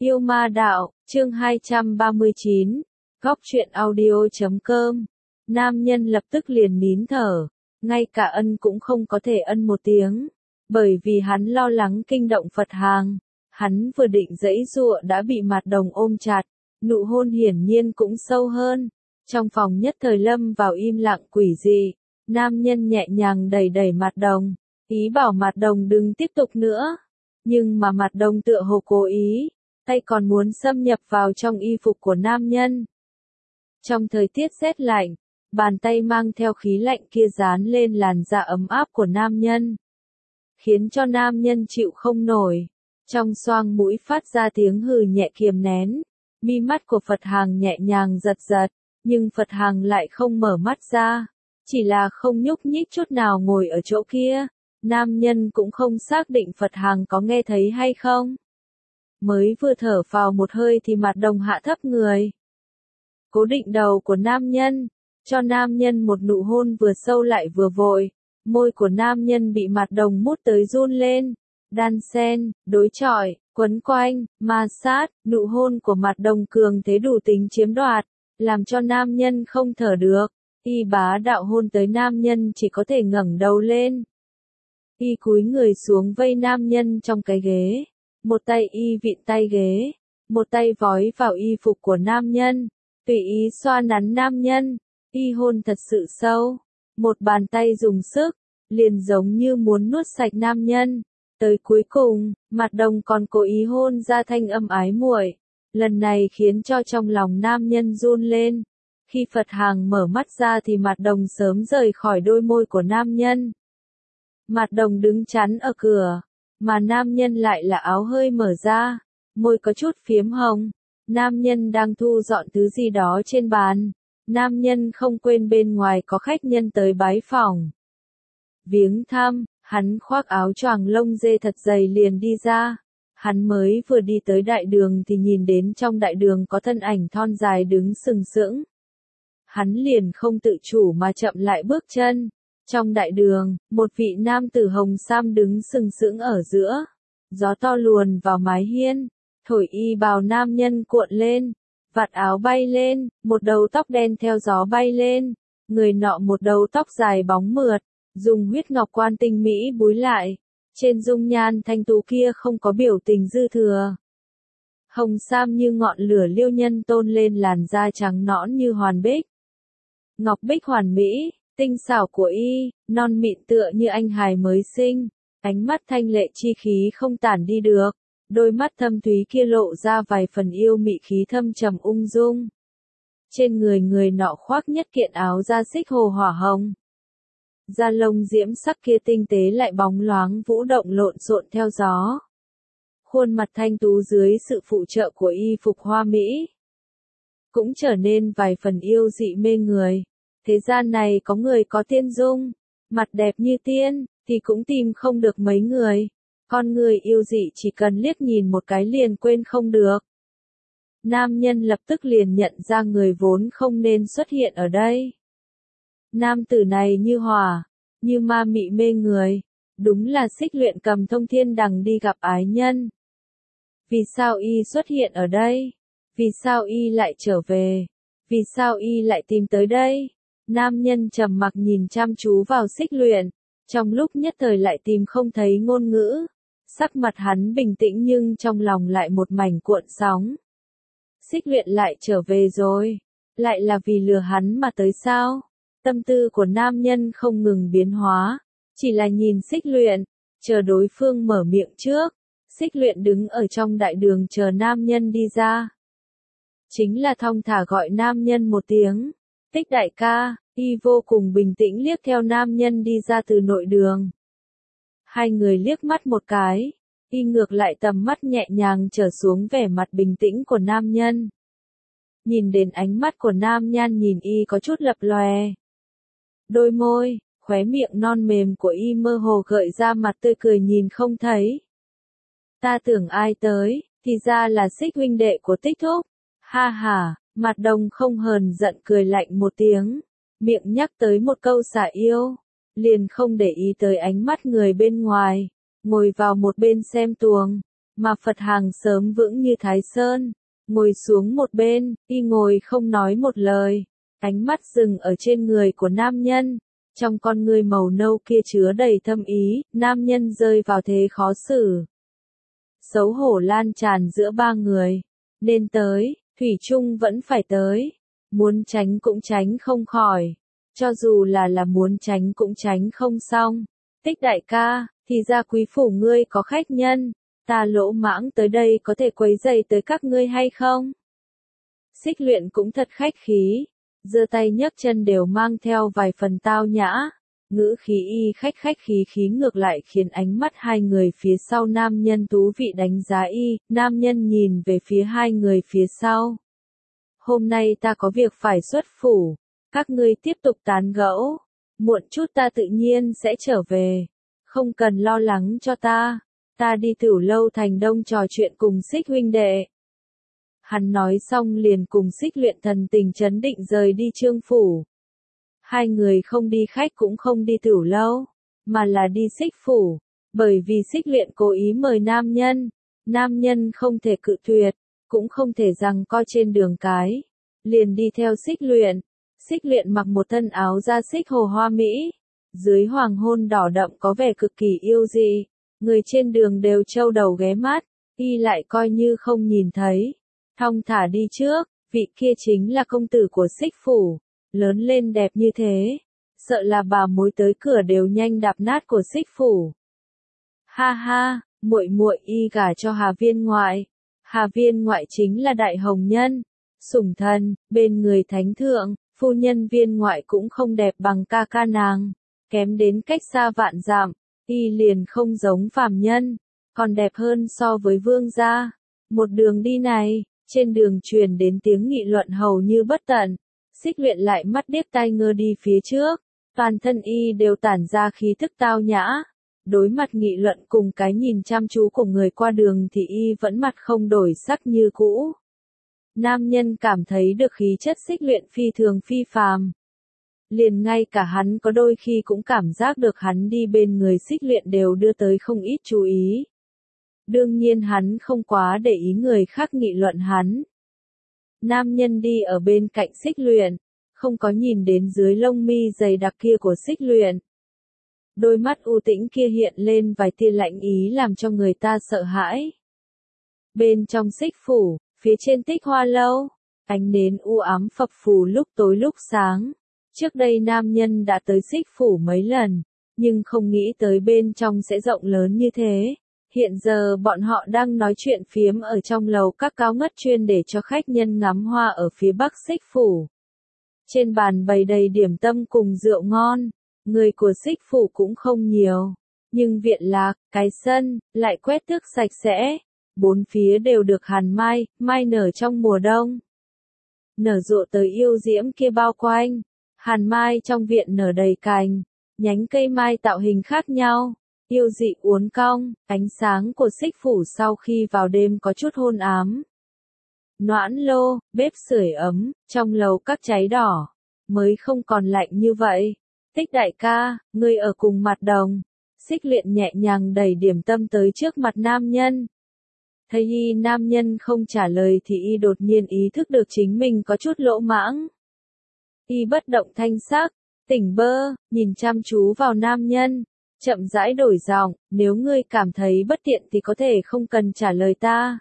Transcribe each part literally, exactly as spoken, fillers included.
Yêu ma đạo, chương hai trăm ba mươi chín, góc truyện audio chấm com. Nam nhân lập tức liền nín thở, ngay cả ân cũng không có thể ân một tiếng, bởi vì hắn lo lắng kinh động Phật hàng. Hắn vừa định giãy giụa đã bị Mạt Đồng ôm chặt, nụ hôn hiển nhiên cũng sâu hơn. Trong phòng nhất thời lâm vào im lặng quỷ dị, nam nhân nhẹ nhàng đẩy đẩy Mạt Đồng, ý bảo Mạt Đồng đừng tiếp tục nữa. Nhưng mà Mạt Đồng tựa hồ cố ý, tay còn muốn xâm nhập vào trong y phục của nam nhân. Trong thời tiết rét lạnh, bàn tay mang theo khí lạnh kia dán lên làn da ấm áp của nam nhân, khiến cho nam nhân chịu không nổi. Trong xoang mũi phát ra tiếng hừ nhẹ kiềm nén, mi mắt của Phật hàng nhẹ nhàng giật giật, nhưng Phật hàng lại không mở mắt ra, chỉ là không nhúc nhích chút nào ngồi ở chỗ kia. Nam nhân cũng không xác định Phật hàng có nghe thấy hay không. Mới vừa thở vào một hơi thì Mạt Đồng hạ thấp người, cố định đầu của nam nhân, cho nam nhân một nụ hôn vừa sâu lại vừa vội. Môi của nam nhân bị Mạt Đồng mút tới run lên, đan xen, đối chọi, quấn quanh, ma sát. Nụ hôn của Mạt Đồng cường thế đủ tính chiếm đoạt, làm cho nam nhân không thở được. Y bá đạo hôn tới nam nhân chỉ có thể ngẩng đầu lên. Y cúi người xuống vây nam nhân trong cái ghế, một tay y vịn tay ghế, một tay vói vào y phục của nam nhân, tùy ý xoa nắn nam nhân. Y hôn thật sự sâu, một bàn tay dùng sức, liền giống như muốn nuốt sạch nam nhân. Tới cuối cùng, Mạt Đồng còn cố ý hôn ra thanh âm ái muội, lần này khiến cho trong lòng nam nhân run lên. Khi Phật hàng mở mắt ra thì Mạt Đồng sớm rời khỏi đôi môi của nam nhân. Mạt Đồng đứng chắn ở cửa, mà nam nhân lại là áo hơi mở ra, môi có chút phiếm hồng. Nam nhân đang thu dọn thứ gì đó trên bàn. Nam nhân không quên bên ngoài có khách nhân tới bái phỏng, viếng thăm. Hắn khoác áo choàng lông dê thật dày liền đi ra. Hắn mới vừa đi tới đại đường thì nhìn đến trong đại đường có thân ảnh thon dài đứng sừng sững. Hắn liền không tự chủ mà chậm lại bước chân. Trong đại đường, một vị nam tử hồng sam đứng sừng sững ở giữa. Gió to luồn vào mái hiên, thổi y bào nam nhân cuộn lên, vạt áo bay lên, một đầu tóc đen theo gió bay lên. Người nọ một đầu tóc dài bóng mượt, dùng huyết ngọc quan tinh mỹ búi lại, trên dung nhan thanh tú kia không có biểu tình dư thừa. Hồng sam như ngọn lửa liêu nhân tôn lên làn da trắng nõn như hoàn bích. Ngọc bích hoàn mỹ, tinh xảo của y, non mịn tựa như anh hài mới sinh, ánh mắt thanh lệ chi khí không tản đi được, đôi mắt thâm thúy kia lộ ra vài phần yêu mị khí thâm trầm ung dung. Trên người người nọ khoác nhất kiện áo da xích hồ hỏa hồng. Da lông diễm sắc kia tinh tế lại bóng loáng vũ động lộn xộn theo gió. Khuôn mặt thanh tú dưới sự phụ trợ của y phục hoa mỹ, cũng trở nên vài phần yêu dị mê người. Thế gian này có người có tiên dung, mặt đẹp như tiên, thì cũng tìm không được mấy người. Con người yêu dị chỉ cần liếc nhìn một cái liền quên không được. Nam nhân lập tức liền nhận ra người vốn không nên xuất hiện ở đây. Nam tử này như hỏa, như ma mị mê người, đúng là Xích Luyện cầm thông thiên đằng đi gặp ái nhân. Vì sao y xuất hiện ở đây? Vì sao y lại trở về? Vì sao y lại tìm tới đây? Nam nhân trầm mặc nhìn chăm chú vào Xích Luyện, trong lúc nhất thời lại tìm không thấy ngôn ngữ. Sắc mặt hắn bình tĩnh nhưng trong lòng lại một mảnh cuộn sóng. Xích Luyện lại trở về rồi, lại là vì lừa hắn mà tới sao? Tâm tư của nam nhân không ngừng biến hóa, chỉ là nhìn Xích Luyện, chờ đối phương mở miệng trước. Xích Luyện đứng ở trong đại đường chờ nam nhân đi ra. Chính là thong thả gọi nam nhân một tiếng, Tích đại ca. Y vô cùng bình tĩnh liếc theo nam nhân đi ra từ nội đường. Hai người liếc mắt một cái, y ngược lại tầm mắt nhẹ nhàng trở xuống vẻ mặt bình tĩnh của nam nhân. Nhìn đến ánh mắt của nam nhân nhìn y có chút lập lòe. Đôi môi, khóe miệng non mềm của y mơ hồ gợi ra mặt tươi cười nhìn không thấy. Ta tưởng ai tới, thì ra là Xích huynh đệ của Tích thúc. Ha ha, Mạt Đồng không hờn giận cười lạnh một tiếng. Miệng nhắc tới một câu xả yêu, liền không để ý tới ánh mắt người bên ngoài, ngồi vào một bên xem tuồng. mà Phật Hàng sớm vững như Thái Sơn. Ngồi xuống một bên, y ngồi không nói một lời, ánh mắt dừng ở trên người của nam nhân. Trong con ngươi màu nâu kia chứa đầy thâm ý, nam nhân rơi vào thế khó xử. Xấu hổ lan tràn giữa ba người. Nên tới, thủy chung vẫn phải tới. Muốn tránh cũng tránh không khỏi. Cho dù là là muốn tránh cũng tránh không xong. Tích đại ca, thì ra quý phủ ngươi có khách nhân. Ta lỗ mãng tới đây có thể quấy rầy tới các ngươi hay không? Xích Luyện cũng thật khách khí. Giơ tay nhấc chân đều mang theo vài phần tao nhã. Ngữ khí y khách khách khí khí ngược lại khiến ánh mắt hai người phía sau nam nhân thú vị đánh giá y. Nam nhân nhìn về phía hai người phía sau. Hôm nay ta có việc phải xuất phủ. Các ngươi tiếp tục tán gẫu. Muộn chút ta tự nhiên sẽ trở về. Không cần lo lắng cho ta. Ta đi Tửu Lâu Thành Đông trò chuyện cùng Xích huynh đệ. Hắn nói xong liền cùng Xích Luyện thần tình chấn định rời đi Trương phủ. Hai người không đi khách cũng không đi Tửu Lâu, mà là đi Xích phủ, bởi vì Xích Luyện cố ý mời nam nhân, nam nhân không thể cự tuyệt, cũng không thể giằng co trên đường cái, liền đi theo Xích Luyện. Xích Luyện mặc một thân áo da xích hồ hoa mỹ, dưới hoàng hôn đỏ đậm có vẻ cực kỳ yêu dị, người trên đường đều trâu đầu ghé mắt, y lại coi như không nhìn thấy. Thong thả đi trước, vị kia chính là công tử của Xích phủ, lớn lên đẹp như thế, sợ là bà mối tới cửa đều nhanh đạp nát của Xích phủ. Ha ha, muội muội y gả cho Hà Viên ngoại. Hà Viên ngoại chính là đại hồng nhân, sủng thần, bên người thánh thượng, phu nhân Viên ngoại cũng không đẹp bằng ca ca nàng, kém đến cách xa vạn dặm, y liền không giống phàm nhân, còn đẹp hơn so với vương gia. Một đường đi này, trên đường truyền đến tiếng nghị luận hầu như bất tận. Xích Luyện lại mắt điếc tai ngơ đi phía trước, toàn thân y đều tản ra khí thức tao nhã. Đối mặt nghị luận cùng cái nhìn chăm chú của người qua đường thì y vẫn mặt không đổi sắc như cũ. Nam nhân cảm thấy được khí chất Xích Luyện phi thường phi phàm. Liền ngay cả hắn có đôi khi cũng cảm giác được hắn đi bên người Xích Luyện đều đưa tới không ít chú ý. Đương nhiên hắn không quá để ý người khác nghị luận hắn. Nam nhân đi ở bên cạnh Xích Luyện, không có nhìn đến dưới lông mi dày đặc kia của Xích Luyện. Đôi mắt u tĩnh kia hiện lên vài tia lạnh ý làm cho người ta sợ hãi. Bên trong Xích phủ, phía trên Tích Hoa lâu, ánh nến u ám phập phù lúc tối lúc sáng. Trước đây nam nhân đã tới Xích phủ mấy lần, nhưng không nghĩ tới bên trong sẽ rộng lớn như thế. Hiện giờ bọn họ đang nói chuyện phiếm ở trong lầu các cao ngất chuyên để cho khách nhân ngắm hoa ở phía bắc Xích phủ. Trên bàn bày đầy điểm tâm cùng rượu ngon, người của Xích phủ cũng không nhiều, nhưng viện lạc, cái sân, lại quét tước sạch sẽ, bốn phía đều được hàn mai, mai nở trong mùa đông. Nở rộ tới yêu diễm kia bao quanh, hàn mai trong viện nở đầy cành, nhánh cây mai tạo hình khác nhau. Yêu dị uốn cong, ánh sáng của Xích phủ sau khi vào đêm có chút hôn ám. Noãn lô, bếp sưởi ấm, trong lầu các cháy đỏ, mới không còn lạnh như vậy. Tích đại ca, ngươi ở cùng mặt đồng. Xích Luyện nhẹ nhàng đẩy điểm tâm tới trước mặt nam nhân. Thấy y nam nhân không trả lời thì y đột nhiên ý thức được chính mình có chút lỗ mãng. Y bất động thanh sắc, tỉnh bơ, nhìn chăm chú vào nam nhân. Chậm rãi đổi giọng, nếu ngươi cảm thấy bất tiện thì có thể không cần trả lời ta.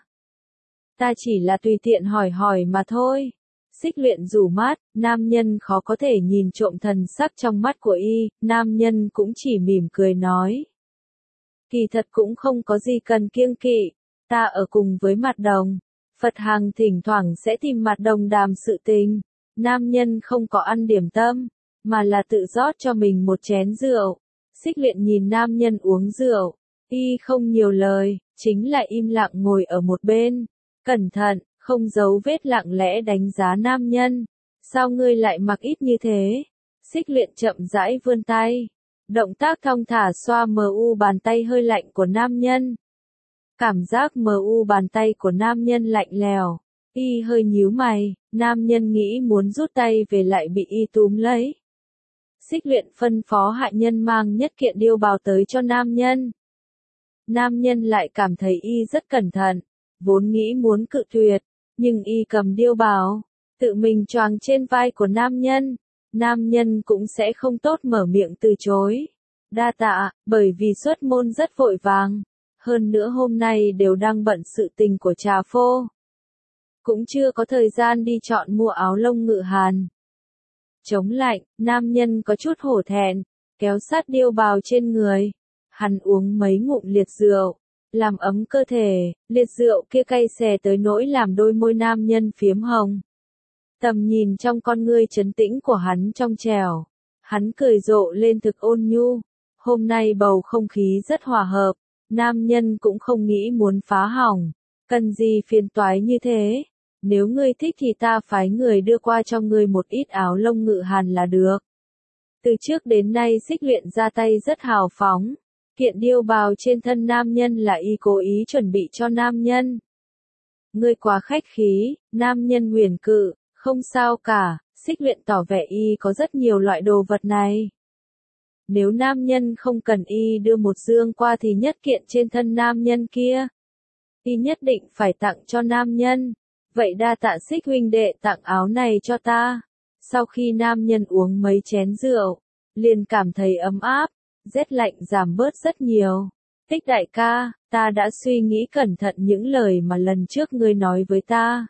Ta chỉ là tùy tiện hỏi hỏi mà thôi. Xích Luyện rủ mắt, nam nhân khó có thể nhìn trộm thần sắc trong mắt của y, nam nhân cũng chỉ mỉm cười nói. Kỳ thật cũng không có gì cần kiêng kỵ, ta ở cùng với mặt đồng. Phật Hàng thỉnh thoảng sẽ tìm mặt đồng đàm sự tình. Nam nhân không có ăn điểm tâm, mà là tự rót cho mình một chén rượu. Xích Luyện nhìn nam nhân uống rượu, y không nhiều lời, chính là im lặng ngồi ở một bên, cẩn thận, không giấu vết lặng lẽ đánh giá nam nhân. Sao ngươi lại mặc ít như thế? Xích Luyện chậm rãi vươn tay, động tác thong thả xoa mờ u bàn tay hơi lạnh của nam nhân. Cảm giác mờ u bàn tay của nam nhân lạnh lèo, y hơi nhíu mày, nam nhân nghĩ muốn rút tay về lại bị y túm lấy. Xích Luyện phân phó hạ nhân mang nhất kiện điêu bào tới cho nam nhân. Nam nhân lại cảm thấy y rất cẩn thận, vốn nghĩ muốn cự tuyệt, nhưng y cầm điêu bào, tự mình choàng trên vai của nam nhân, nam nhân cũng sẽ không tốt mở miệng từ chối. Đa tạ, bởi vì xuất môn rất vội vàng, hơn nữa hôm nay đều đang bận sự tình của trà phô. Cũng chưa có thời gian đi chọn mua áo lông ngự hàn. Chống lạnh, nam nhân có chút hổ thẹn, kéo sát điêu bào trên người. Hắn uống mấy ngụm liệt rượu, làm ấm cơ thể, liệt rượu kia cay xè tới nỗi làm đôi môi nam nhân phiếm hồng. Tầm nhìn trong con ngươi trấn tĩnh của hắn trong trẻo, hắn cười rộ lên thực ôn nhu. Hôm nay bầu không khí rất hòa hợp, nam nhân cũng không nghĩ muốn phá hỏng, cần gì phiền toái như thế. Nếu ngươi thích thì ta phái người đưa qua cho ngươi một ít áo lông ngự hàn là được. Từ trước đến nay Xích Luyện ra tay rất hào phóng. Kiện điêu bào trên thân nam nhân là y cố ý chuẩn bị cho nam nhân. Ngươi quá khách khí, nam nhân huyền cự, không sao cả, Xích Luyện tỏ vẻ y có rất nhiều loại đồ vật này. Nếu nam nhân không cần y đưa một dương qua thì nhất kiện trên thân nam nhân kia, y nhất định phải tặng cho nam nhân. Vậy đa tạ Xích huynh đệ tặng áo này cho ta. Sau khi nam nhân uống mấy chén rượu, liền cảm thấy ấm áp, rét lạnh giảm bớt rất nhiều. Tích đại ca, ta đã suy nghĩ cẩn thận những lời mà lần trước ngươi nói với ta.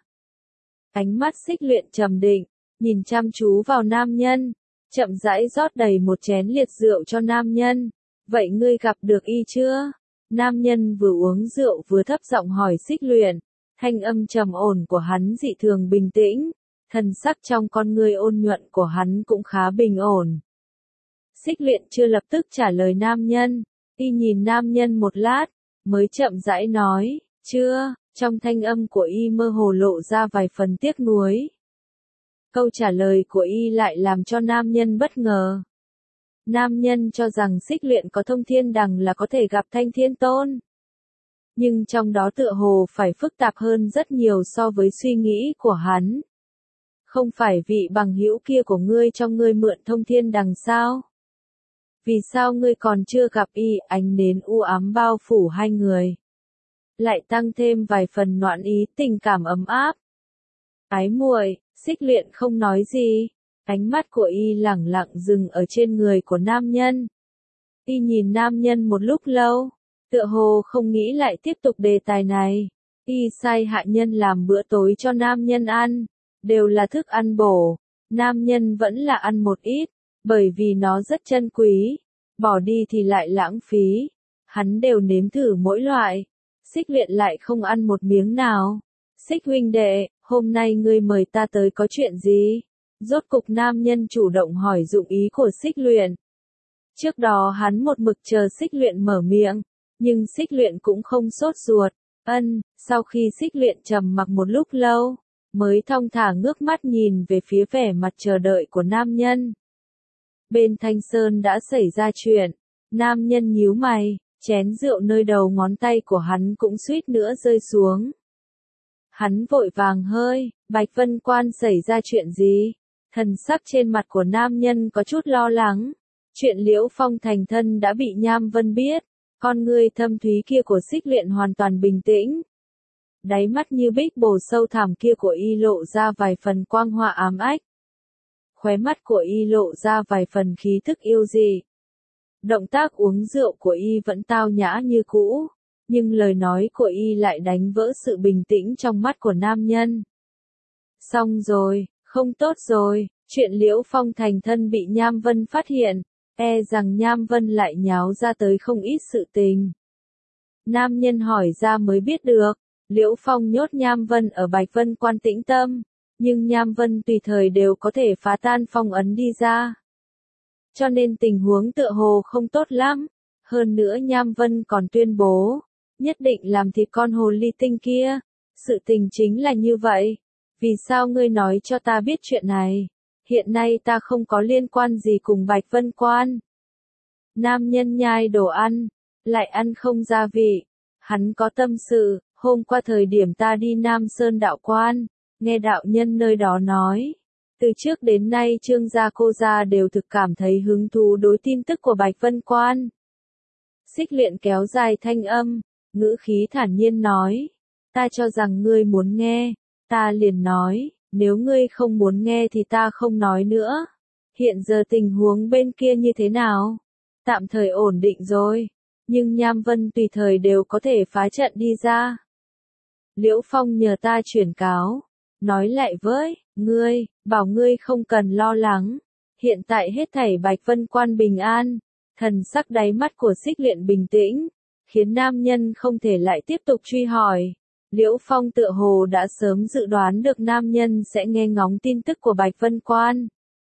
Ánh mắt Xích Luyện trầm định, nhìn chăm chú vào nam nhân, chậm rãi rót đầy một chén liệt rượu cho nam nhân. Vậy ngươi gặp được y chưa? Nam nhân vừa uống rượu vừa thấp giọng hỏi Xích Luyện. Thanh âm trầm ổn của hắn dị thường bình tĩnh, thần sắc trong con ngươi ôn nhuận của hắn cũng khá bình ổn. Xích Luyện chưa lập tức trả lời nam nhân, y nhìn nam nhân một lát, mới chậm rãi nói, chưa, trong thanh âm của y mơ hồ lộ ra vài phần tiếc nuối. Câu trả lời của y lại làm cho nam nhân bất ngờ. Nam nhân cho rằng Xích Luyện có thông thiên đằng là có thể gặp Thanh Thiên Tôn. Nhưng trong đó tựa hồ phải phức tạp hơn rất nhiều so với suy nghĩ của hắn. Không phải vị bằng hữu kia của ngươi cho ngươi mượn thông thiên đằng sao? Vì sao ngươi còn chưa gặp y? Ánh nến u ám bao phủ hai người, lại tăng thêm vài phần noãn ý tình cảm ấm áp. Ái muội, Xích Luyện không nói gì, ánh mắt của y lẳng lặng dừng ở trên người của nam nhân. Y nhìn nam nhân một lúc lâu, tựa hồ không nghĩ lại tiếp tục đề tài này. Y sai hạ nhân làm bữa tối cho nam nhân ăn, đều là thức ăn bổ, nam nhân vẫn là ăn một ít, bởi vì nó rất chân quý, bỏ đi thì lại lãng phí. Hắn đều nếm thử mỗi loại, Xích Luyện lại không ăn một miếng nào. Xích huynh đệ, hôm nay ngươi mời ta tới có chuyện gì? Rốt cục nam nhân chủ động hỏi dụng ý của Xích Luyện. Trước đó hắn một mực chờ Xích Luyện mở miệng, nhưng Xích Luyện cũng không sốt ruột. Ân, sau khi Xích Luyện trầm mặc một lúc lâu, mới thong thả ngước mắt nhìn về phía vẻ mặt chờ đợi của nam nhân. Bên Thanh Sơn đã xảy ra chuyện, nam nhân nhíu mày, chén rượu nơi đầu ngón tay của hắn cũng suýt nữa rơi xuống. Hắn vội vàng hơi, Bạch Vân Quan xảy ra chuyện gì? Thần sắc trên mặt của nam nhân có chút lo lắng. Chuyện Liễu Phong thành thân đã bị Nham Vân biết, con ngươi thâm thúy kia của Xích Luyện hoàn toàn bình tĩnh. Đáy mắt như bích bồ sâu thẳm kia của y lộ ra vài phần quang hoa ám ách. Khóe mắt của y lộ ra vài phần khí thức yêu dị. Động tác uống rượu của y vẫn tao nhã như cũ, nhưng lời nói của y lại đánh vỡ sự bình tĩnh trong mắt của nam nhân. Xong rồi, không tốt rồi, chuyện Liễu Phong thành thân bị Nham Vân phát hiện, e rằng Nham Vân lại nháo ra tới không ít sự tình. Nam nhân hỏi ra mới biết được, Liễu Phong nhốt Nham Vân ở Bạch Vân Quan tĩnh tâm, nhưng Nham Vân tùy thời đều có thể phá tan phong ấn đi ra. Cho nên tình huống tựa hồ không tốt lắm, hơn nữa Nham Vân còn tuyên bố, nhất định làm thịt con hồ ly tinh kia. Sự tình chính là như vậy, vì sao ngươi nói cho ta biết chuyện này? Hiện nay ta không có liên quan gì cùng Bạch Vân Quan. Nam nhân nhai đồ ăn, lại ăn không gia vị. Hắn có tâm sự, hôm qua thời điểm ta đi Nam Sơn đạo quan, nghe đạo nhân nơi đó nói. Từ trước đến nay Trương gia cô gia đều thực cảm thấy hứng thú đối tin tức của Bạch Vân Quan. Xích Luyện kéo dài thanh âm, ngữ khí thản nhiên nói. Ta cho rằng ngươi muốn nghe, ta liền nói, nếu ngươi không muốn nghe thì ta không nói nữa. Hiện giờ tình huống bên kia như thế nào? Tạm thời ổn định rồi, nhưng Nham Vân tùy thời đều có thể phá trận đi ra. Liễu Phong nhờ ta chuyển cáo, nói lại với ngươi, bảo ngươi không cần lo lắng. Hiện tại hết thảy Bạch Vân Quan bình an. Thần sắc đáy mắt của Xích Luyện bình tĩnh, khiến nam nhân không thể lại tiếp tục truy hỏi. Liễu Phong tựa hồ đã sớm dự đoán được nam nhân sẽ nghe ngóng tin tức của Bạch Vân Quan.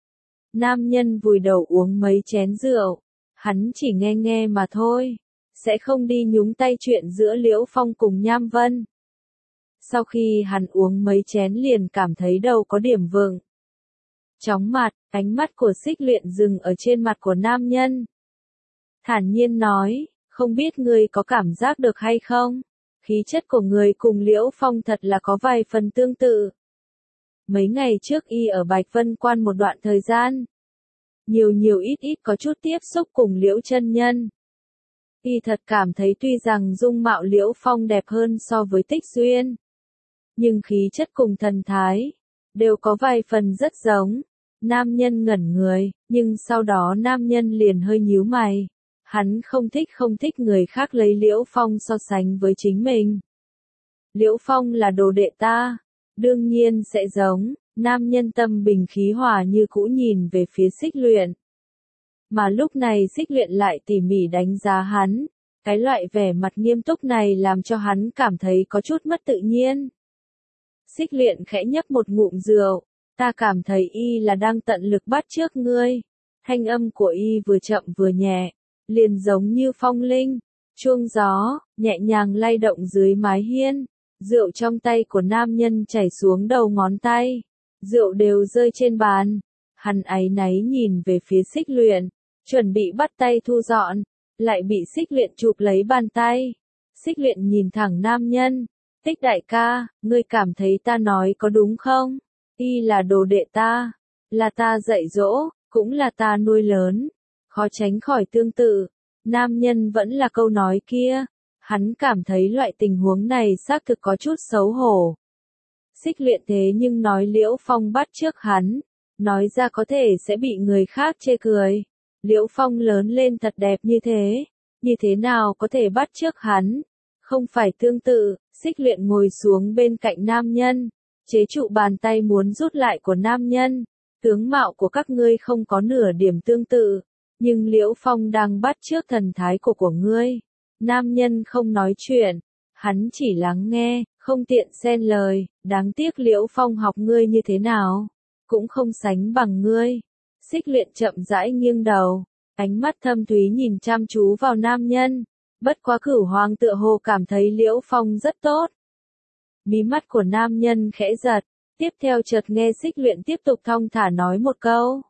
Nam nhân vùi đầu uống mấy chén rượu, hắn chỉ nghe nghe mà thôi, sẽ không đi nhúng tay chuyện giữa Liễu Phong cùng Nham Vân. Sau khi hắn uống mấy chén liền cảm thấy đầu có điểm vượng. Chóng mặt, ánh mắt của Xích Luyện dừng ở trên mặt của nam nhân. Thản nhiên nói, không biết ngươi có cảm giác được hay không? Khí chất của người cùng Liễu Phong thật là có vài phần tương tự. Mấy ngày trước y ở Bạch Vân Quan một đoạn thời gian. Nhiều nhiều ít ít có chút tiếp xúc cùng Liễu chân nhân. Y thật cảm thấy tuy rằng dung mạo Liễu Phong đẹp hơn so với Tích Xuyên. Nhưng khí chất cùng thần thái, đều có vài phần rất giống. Nam nhân ngẩn người, nhưng sau đó nam nhân liền hơi nhíu mày. Hắn không thích không thích người khác lấy Liễu Phong so sánh với chính mình. Liễu Phong là đồ đệ ta, đương nhiên sẽ giống. Nam nhân tâm bình khí hòa như cũ nhìn về phía Xích Luyện. Mà lúc này Xích Luyện lại tỉ mỉ đánh giá hắn. Cái loại vẻ mặt nghiêm túc này làm cho hắn cảm thấy có chút mất tự nhiên. Xích Luyện khẽ nhấp một ngụm rượu. Ta cảm thấy y là đang tận lực bắt chước ngươi. Thanh âm của y vừa chậm vừa nhẹ, liền giống như phong linh, chuông gió, nhẹ nhàng lay động dưới mái hiên. Rượu trong tay của nam nhân chảy xuống đầu ngón tay. Rượu đều rơi trên bàn. Hắn áy náy nhìn về phía Xích Luyện, chuẩn bị bắt tay thu dọn, lại bị Xích Luyện chụp lấy bàn tay. Xích Luyện nhìn thẳng nam nhân. Tích đại ca, ngươi cảm thấy ta nói có đúng không? Y là đồ đệ ta, là ta dạy dỗ, cũng là ta nuôi lớn. Khó tránh khỏi tương tự, nam nhân vẫn là câu nói kia. Hắn cảm thấy loại tình huống này xác thực có chút xấu hổ. Xích Luyện thế nhưng nói Liễu Phong bắt chước hắn, nói ra có thể sẽ bị người khác chê cười. Liễu Phong lớn lên thật đẹp như thế, như thế nào có thể bắt chước hắn? Không phải tương tự. Xích Luyện ngồi xuống bên cạnh nam nhân, chế trụ bàn tay muốn rút lại của nam nhân. Tướng mạo của các ngươi không có nửa điểm tương tự, nhưng Liễu Phong đang bắt chước thần thái của của ngươi. Nam nhân không nói chuyện, hắn chỉ lắng nghe, không tiện xen lời. Đáng tiếc Liễu Phong học ngươi như thế nào, cũng không sánh bằng ngươi. Xích Luyện chậm rãi nghiêng đầu, ánh mắt thâm thúy nhìn chăm chú vào nam nhân. Bất quá Cửu Hoàng tựa hồ cảm thấy Liễu Phong rất tốt. Mí mắt của nam nhân khẽ giật, tiếp theo chợt nghe Xích Luyện tiếp tục thong thả nói một câu.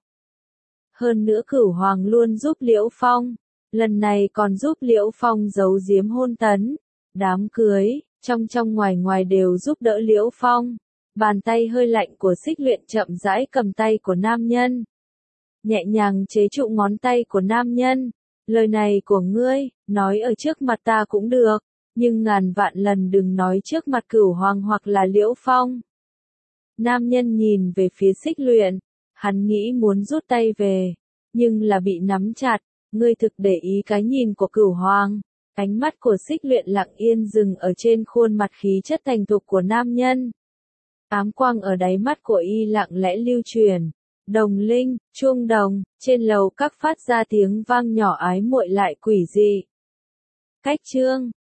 Hơn nữa Cửu Hoàng luôn giúp Liễu Phong, lần này còn giúp Liễu Phong giấu giếm hôn tấn, đám cưới, trong trong ngoài ngoài đều giúp đỡ Liễu Phong. Bàn tay hơi lạnh của Xích Luyện chậm rãi cầm tay của nam nhân, nhẹ nhàng chế trụ ngón tay của nam nhân. Lời này của ngươi, nói ở trước mặt ta cũng được, nhưng ngàn vạn lần đừng nói trước mặt Cửu Hoàng hoặc là Liễu Phong. Nam nhân nhìn về phía Xích Luyện, hắn nghĩ muốn rút tay về, nhưng là bị nắm chặt. Ngươi thực để ý cái nhìn của Cửu Hoàng. Ánh mắt của Xích Luyện lặng yên dừng ở trên khuôn mặt khí chất thành thục của nam nhân. Ám quang ở đáy mắt của y lặng lẽ lưu truyền. Đồng linh, chuông đồng, trên lầu các phát ra tiếng vang nhỏ ái muội lại quỷ dị. Cách chương